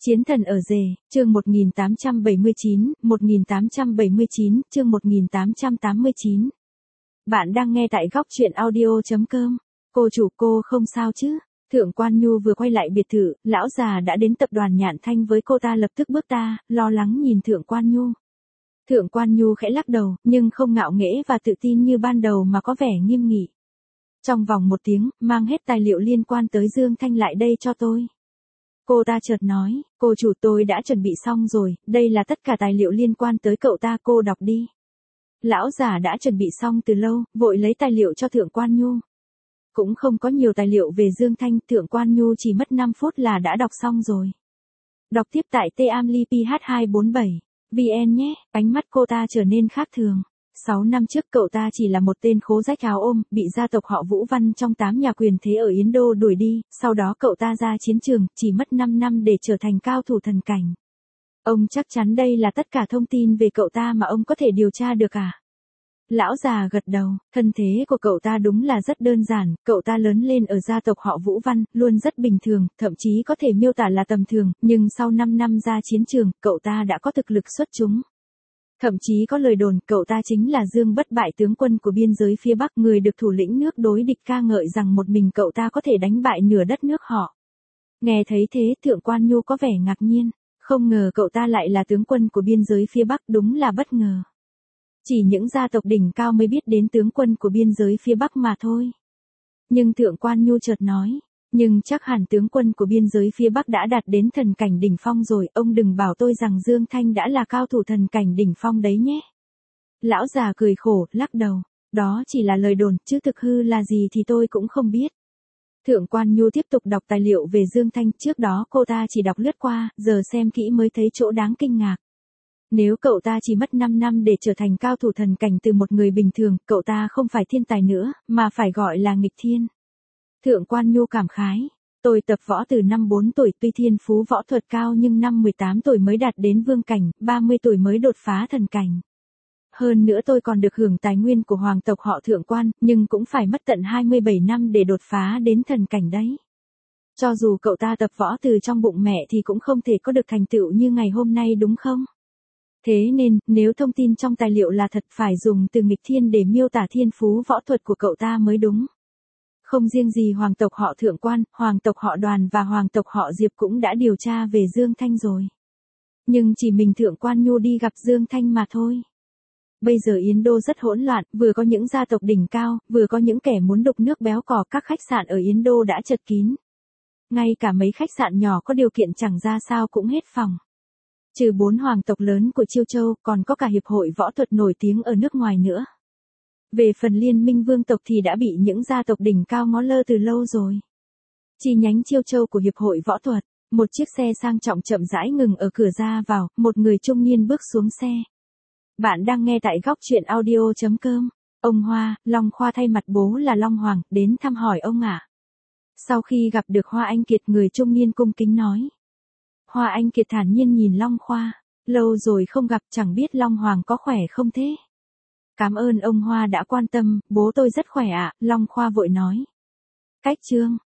Chiến thần ở rể, chương 1879, chương 1889. Bạn đang nghe tại góc truyện audio.com. Cô chủ, cô không sao chứ? Thượng Quan Nhu vừa quay lại biệt thự, lão già đã đến tập đoàn Nhạn Thanh với cô ta lập tức bước ta, lo lắng nhìn Thượng Quan Nhu. Thượng Quan Nhu khẽ lắc đầu, nhưng không ngạo nghễ và tự tin như ban đầu mà có vẻ nghiêm nghị. Trong vòng 1 tiếng, mang hết tài liệu liên quan tới Dương Thanh lại đây cho tôi. Cô ta chợt nói, cô chủ, tôi đã chuẩn bị xong rồi, đây là tất cả tài liệu liên quan tới cậu ta, cô đọc đi. Lão già đã chuẩn bị xong từ lâu, vội lấy tài liệu cho Thượng Quan Nhu. Cũng không có nhiều tài liệu về Dương Thanh, Thượng Quan Nhu chỉ mất 5 phút là đã đọc xong rồi. Đọc tiếp tại tamliph247 vn nhé. Ánh mắt cô ta trở nên khác thường. 6 năm trước cậu ta chỉ là một tên khố rách áo ôm, bị gia tộc họ Vũ Văn trong 8 nhà quyền thế ở Yến Đô đuổi đi, sau đó cậu ta ra chiến trường, chỉ mất 5 năm để trở thành cao thủ thần cảnh. Ông chắc chắn đây là tất cả thông tin về cậu ta mà ông có thể điều tra được à? Lão già gật đầu, thân thế của cậu ta đúng là rất đơn giản, cậu ta lớn lên ở gia tộc họ Vũ Văn, luôn rất bình thường, thậm chí có thể miêu tả là tầm thường, nhưng sau 5 năm ra chiến trường, cậu ta đã có thực lực xuất chúng. Thậm chí có lời đồn, cậu ta chính là Dương Bất Bại, tướng quân của biên giới phía Bắc, người được thủ lĩnh nước đối địch ca ngợi rằng một mình cậu ta có thể đánh bại nửa đất nước họ. Nghe thấy thế, Thượng Quan Nhu có vẻ ngạc nhiên, không ngờ cậu ta lại là tướng quân của biên giới phía Bắc, đúng là bất ngờ. Chỉ những gia tộc đỉnh cao mới biết đến tướng quân của biên giới phía Bắc mà thôi. Nhưng Thượng Quan Nhu chợt nói, nhưng chắc hẳn tướng quân của biên giới phía Bắc đã đạt đến thần cảnh đỉnh phong rồi, ông đừng bảo tôi rằng Dương Thanh đã là cao thủ thần cảnh đỉnh phong đấy nhé. Lão già cười khổ, lắc đầu, đó chỉ là lời đồn, chứ thực hư là gì thì tôi cũng không biết. Thượng Quan Nhu tiếp tục đọc tài liệu về Dương Thanh, trước đó cô ta chỉ đọc lướt qua, giờ xem kỹ mới thấy chỗ đáng kinh ngạc. Nếu cậu ta chỉ mất 5 năm để trở thành cao thủ thần cảnh từ một người bình thường, cậu ta không phải thiên tài nữa, mà phải gọi là nghịch thiên. Thượng Quan Nhu cảm khái, tôi tập võ từ năm 4 tuổi, tuy thiên phú võ thuật cao nhưng năm 18 tuổi mới đạt đến vương cảnh, 30 tuổi mới đột phá thần cảnh. Hơn nữa tôi còn được hưởng tài nguyên của hoàng tộc họ Thượng Quan, nhưng cũng phải mất tận 27 năm để đột phá đến thần cảnh đấy. Cho dù cậu ta tập võ từ trong bụng mẹ thì cũng không thể có được thành tựu như ngày hôm nay, đúng không? Thế nên, nếu thông tin trong tài liệu là thật, phải dùng từ nghịch thiên để miêu tả thiên phú võ thuật của cậu ta mới đúng. Không riêng gì hoàng tộc họ Thượng Quan, hoàng tộc họ Đoàn và hoàng tộc họ Diệp cũng đã điều tra về Dương Thanh rồi. Nhưng chỉ mình Thượng Quan Nhu đi gặp Dương Thanh mà thôi. Bây giờ Yến Đô rất hỗn loạn, vừa có những gia tộc đỉnh cao, vừa có những kẻ muốn đục nước béo cò, các khách sạn ở Yến Đô đã chật kín. Ngay cả mấy khách sạn nhỏ có điều kiện chẳng ra sao cũng hết phòng. Trừ 4 hoàng tộc lớn của Chiêu Châu, còn có cả hiệp hội võ thuật nổi tiếng ở nước ngoài nữa. Về phần liên minh vương tộc thì đã bị những gia tộc đỉnh cao ngó lơ từ lâu rồi. Chi nhánh Chiêu Châu của hiệp hội võ thuật, một chiếc xe sang trọng chậm rãi ngừng ở cửa ra vào, một người trung niên bước xuống xe. Bạn đang nghe tại góc truyện audio.com. Ông Hoa, Long Khoa thay mặt bố là Long Hoàng, đến thăm hỏi ông ạ. Sau khi gặp được Hoa Anh Kiệt, người trung niên cung kính nói. Hoa Anh Kiệt thản nhiên nhìn Long Khoa, lâu rồi không gặp, chẳng biết Long Hoàng có khỏe không thế? Cảm ơn ông Hoa đã quan tâm, bố tôi rất khỏe ạ, Long Khoa vội nói. Cách chương